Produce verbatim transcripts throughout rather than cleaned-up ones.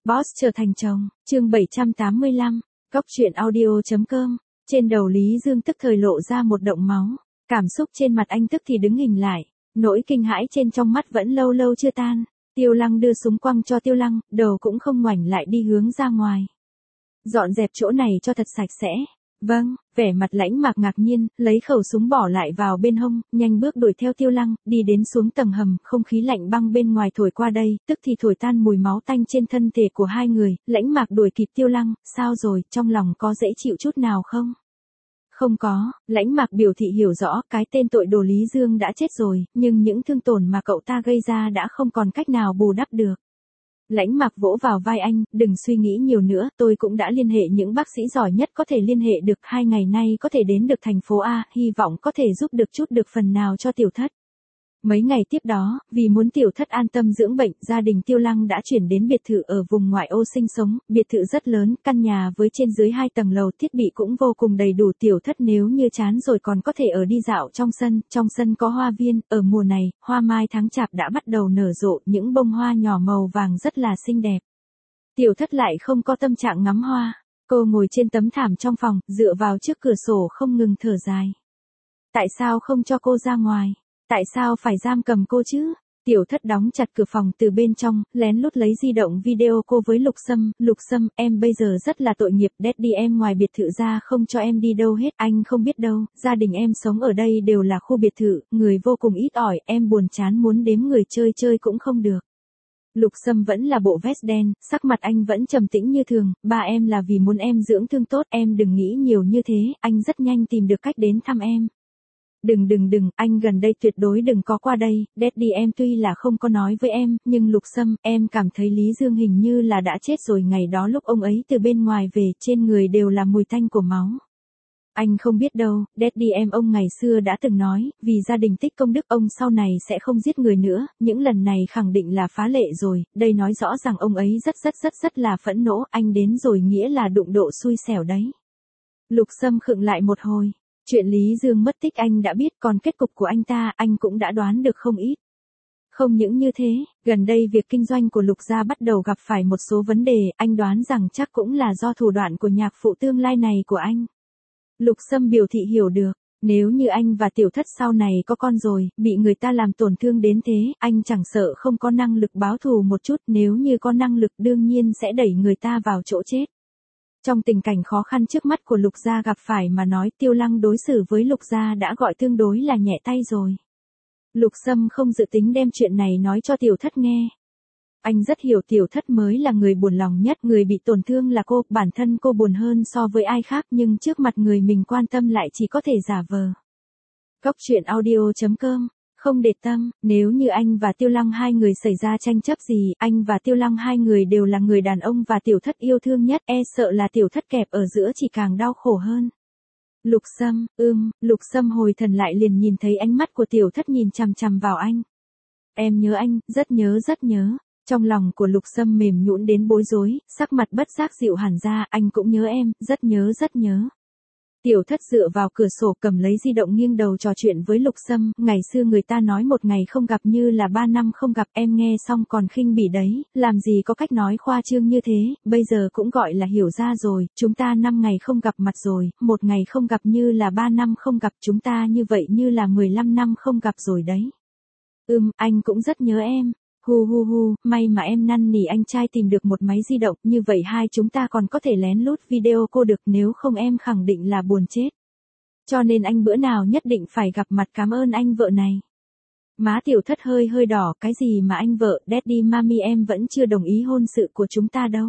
Boss trở thành chồng, chương bảy trăm tám mươi lăm, Cóc truyện audio.com, trên đầu Lý Dương tức thời lộ ra một động máu, cảm xúc trên mặt anh tức thì đứng hình lại, nỗi kinh hãi trên trong mắt vẫn lâu lâu chưa tan, Tiêu Lăng đưa súng quăng cho Tiêu Lăng, đầu cũng không ngoảnh lại đi hướng ra ngoài. Dọn dẹp chỗ này cho thật sạch sẽ. Vâng, vẻ mặt Lãnh Mạc ngạc nhiên, lấy khẩu súng bỏ lại vào bên hông, nhanh bước đuổi theo Tiêu Lăng, đi đến xuống tầng hầm, không khí lạnh băng bên ngoài thổi qua đây, tức thì thổi tan mùi máu tanh trên thân thể của hai người, Lãnh Mạc đuổi kịp Tiêu Lăng, sao rồi, trong lòng có dễ chịu chút nào không? Không có, Lãnh Mạc biểu thị hiểu rõ, cái tên tội đồ Lý Dương đã chết rồi, nhưng những thương tổn mà cậu ta gây ra đã không còn cách nào bù đắp được. Lãnh Mạc vỗ vào vai anh, đừng suy nghĩ nhiều nữa, tôi cũng đã liên hệ những bác sĩ giỏi nhất có thể liên hệ được, hai ngày nay có thể đến được thành phố A, hy vọng có thể giúp được chút được phần nào cho Tiểu Thất. Mấy ngày tiếp đó, vì muốn Tiểu Thất an tâm dưỡng bệnh, gia đình Tiêu Lăng đã chuyển đến biệt thự ở vùng ngoại ô sinh sống, biệt thự rất lớn, căn nhà với trên dưới hai tầng lầu, thiết bị cũng vô cùng đầy đủ. Tiểu Thất nếu như chán rồi còn có thể ở đi dạo trong sân, trong sân có hoa viên, ở mùa này, hoa mai tháng chạp đã bắt đầu nở rộ, những bông hoa nhỏ màu vàng rất là xinh đẹp. Tiểu Thất lại không có tâm trạng ngắm hoa, cô ngồi trên tấm thảm trong phòng, dựa vào trước cửa sổ không ngừng thở dài. Tại sao không cho cô ra ngoài? Tại sao phải giam cầm cô chứ? Tiểu Thất đóng chặt cửa phòng từ bên trong, lén lút lấy di động video cô với Lục Sâm. Lục Sâm, em bây giờ rất là tội nghiệp, Daddy em ngoài biệt thự ra không cho em đi đâu hết, anh không biết đâu, gia đình em sống ở đây đều là khu biệt thự, người vô cùng ít ỏi, em buồn chán muốn đếm người chơi chơi cũng không được. Lục Sâm vẫn là bộ vest đen, sắc mặt anh vẫn trầm tĩnh như thường, ba em là vì muốn em dưỡng thương tốt, em đừng nghĩ nhiều như thế, anh rất nhanh tìm được cách đến thăm em. Đừng đừng đừng, anh gần đây tuyệt đối đừng có qua đây, Daddy em tuy là không có nói với em, nhưng Lục Sâm, em cảm thấy Lý Dương hình như là đã chết rồi, ngày đó lúc ông ấy từ bên ngoài về, trên người đều là mùi tanh của máu. Anh không biết đâu, Daddy em ông ngày xưa đã từng nói, vì gia đình tích công đức ông sau này sẽ không giết người nữa, những lần này khẳng định là phá lệ rồi, đây nói rõ rằng ông ấy rất rất rất rất là phẫn nộ, anh đến rồi nghĩa là đụng độ xui xẻo đấy. Lục Sâm khựng lại một hồi. Chuyện Lý Dương mất tích anh đã biết, còn kết cục của anh ta anh cũng đã đoán được không ít. Không những như thế, gần đây việc kinh doanh của Lục gia bắt đầu gặp phải một số vấn đề, anh đoán rằng chắc cũng là do thủ đoạn của nhạc phụ tương lai này của anh. Lục Sâm biểu thị hiểu được, nếu như anh và Tiểu Thất sau này có con rồi, bị người ta làm tổn thương đến thế, anh chẳng sợ không có năng lực báo thù một chút, nếu như có năng lực đương nhiên sẽ đẩy người ta vào chỗ chết. Trong tình cảnh khó khăn trước mắt của Lục gia gặp phải mà nói, Tiêu Lăng đối xử với Lục gia đã gọi tương đối là nhẹ tay rồi. Lục Sâm không dự tính đem chuyện này nói cho Tiểu Thất nghe. Anh rất hiểu Tiểu Thất mới là người buồn lòng nhất, người bị tổn thương là cô, bản thân cô buồn hơn so với ai khác, nhưng trước mặt người mình quan tâm lại chỉ có thể giả vờ. Cóc truyện audio.com, không để tâm, nếu như anh và Tiêu Lăng hai người xảy ra tranh chấp gì, anh và Tiêu Lăng hai người đều là người đàn ông và Tiểu Thất yêu thương nhất, e sợ là Tiểu Thất kẹp ở giữa chỉ càng đau khổ hơn. Lục Sâm, ưm, Lục Sâm hồi thần lại liền nhìn thấy ánh mắt của Tiểu Thất nhìn chằm chằm vào anh. Em nhớ anh, rất nhớ rất nhớ. Trong lòng của Lục Sâm mềm nhũn đến bối rối, sắc mặt bất giác dịu hẳn ra, anh cũng nhớ em, rất nhớ rất nhớ. Tiểu Thất dựa vào cửa sổ cầm lấy di động nghiêng đầu trò chuyện với Lục Sâm, ngày xưa người ta nói một ngày không gặp như là ba năm không gặp, em nghe xong còn khinh bỉ đấy, làm gì có cách nói khoa trương như thế, bây giờ cũng gọi là hiểu ra rồi, chúng ta năm ngày không gặp mặt rồi, một ngày không gặp như là ba năm không gặp, chúng ta như vậy như là mười lăm năm không gặp rồi đấy. Ừm, anh cũng rất nhớ em. Hu hu hu, may mà em năn nỉ anh trai tìm được một máy di động, như vậy hai chúng ta còn có thể lén lút video cô được, nếu không em khẳng định là buồn chết. Cho nên anh bữa nào nhất định phải gặp mặt, cảm ơn anh vợ này. Má Tiểu Thất hơi hơi đỏ, cái gì mà anh vợ, Daddy Mami em vẫn chưa đồng ý hôn sự của chúng ta đâu.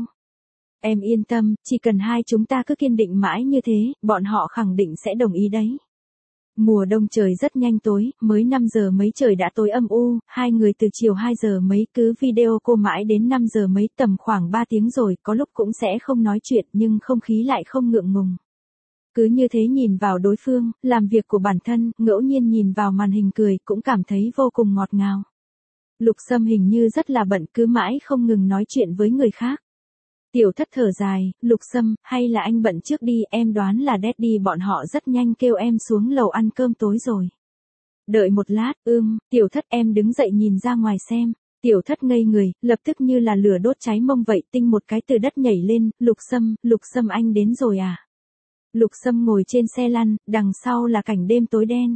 Em yên tâm, chỉ cần hai chúng ta cứ kiên định mãi như thế, bọn họ khẳng định sẽ đồng ý đấy. Mùa đông trời rất nhanh tối, mới năm giờ mấy trời đã tối âm u, hai người từ chiều hai giờ mấy cứ video cô mãi đến năm giờ mấy, tầm khoảng ba tiếng rồi, có lúc cũng sẽ không nói chuyện nhưng không khí lại không ngượng ngùng. Cứ như thế nhìn vào đối phương, làm việc của bản thân, ngẫu nhiên nhìn vào màn hình cười, cũng cảm thấy vô cùng ngọt ngào. Lục Sâm hình như rất là bận, cứ mãi không ngừng nói chuyện với người khác. Tiểu Thất thở dài, Lục Sâm, hay là anh bận trước đi, em đoán là Daddy bọn họ rất nhanh kêu em xuống lầu ăn cơm tối rồi. Đợi một lát, ưm, Tiểu Thất em đứng dậy nhìn ra ngoài xem. Tiểu thất ngây người, lập tức như là lửa đốt cháy mông vậy, tinh một cái từ đất nhảy lên, Lục Sâm, Lục Sâm anh đến rồi à? Lục Sâm ngồi trên xe lăn, đằng sau là cảnh đêm tối đen.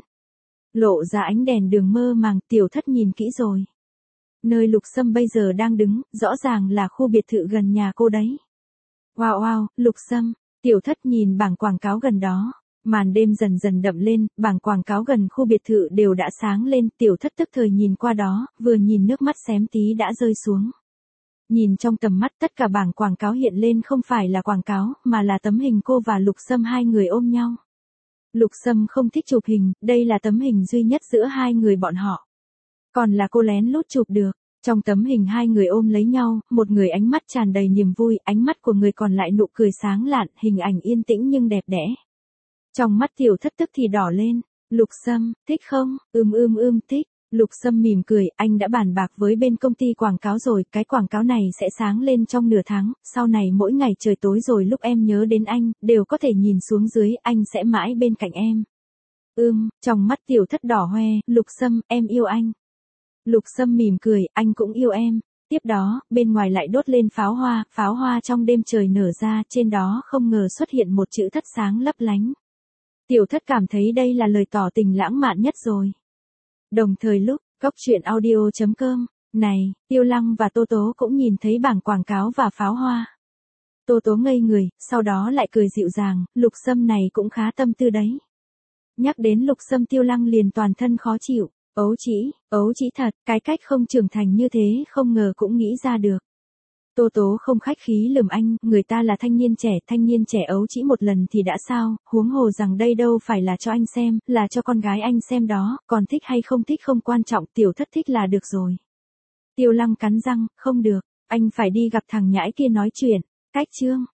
Lộ ra ánh đèn đường mơ màng, tiểu thất nhìn kỹ rồi. Nơi Lục Sâm bây giờ đang đứng, rõ ràng là khu biệt thự gần nhà cô đấy. Wow wow, Lục Sâm, tiểu thất nhìn bảng quảng cáo gần đó. Màn đêm dần dần đậm lên, bảng quảng cáo gần khu biệt thự đều đã sáng lên, tiểu thất tức thời nhìn qua đó, vừa nhìn nước mắt xém tí đã rơi xuống. Nhìn trong tầm mắt tất cả bảng quảng cáo hiện lên không phải là quảng cáo, mà là tấm hình cô và Lục Sâm hai người ôm nhau. Lục Sâm không thích chụp hình, đây là tấm hình duy nhất giữa hai người bọn họ. Còn là cô lén lút chụp được. Trong tấm hình hai người ôm lấy nhau, một người ánh mắt tràn đầy niềm vui, ánh mắt của người còn lại nụ cười sáng lạn, hình ảnh yên tĩnh nhưng đẹp đẽ. Trong mắt tiểu thất tức thì đỏ lên. Lục Sâm, thích không? Ưm ưm ưm thích. Lục Sâm mỉm cười, anh đã bàn bạc với bên công ty quảng cáo rồi, cái quảng cáo này sẽ sáng lên trong nửa tháng, sau này mỗi ngày trời tối rồi lúc em nhớ đến anh, đều có thể nhìn xuống dưới, anh sẽ mãi bên cạnh em. Ưm, trong mắt tiểu thất đỏ hoe, Lục Sâm, em yêu anh. Lục Sâm mỉm cười, anh cũng yêu em. Tiếp đó, bên ngoài lại đốt lên pháo hoa, pháo hoa trong đêm trời nở ra, trên đó không ngờ xuất hiện một chữ thất sáng lấp lánh. Tiểu thất cảm thấy đây là lời tỏ tình lãng mạn nhất rồi. Đồng thời lúc, góc truyện audio chấm com, này, Tiêu Lăng và Tô Tố cũng nhìn thấy bảng quảng cáo và pháo hoa. Tô Tố ngây người, sau đó lại cười dịu dàng, Lục Sâm này cũng khá tâm tư đấy. Nhắc đến Lục Sâm Tiêu Lăng liền toàn thân khó chịu, ấu trĩ, ấu trĩ thật, cái cách không trưởng thành như thế không ngờ cũng nghĩ ra được. Tô Tố không khách khí lườm anh, người ta là thanh niên trẻ, thanh niên trẻ ấu trĩ một lần thì đã sao, huống hồ rằng đây đâu phải là cho anh xem, là cho con gái anh xem đó, còn thích hay không thích không quan trọng, tiểu thất thích là được rồi. Tiêu Lăng cắn răng, không được, anh phải đi gặp thằng nhãi kia nói chuyện, cách chương.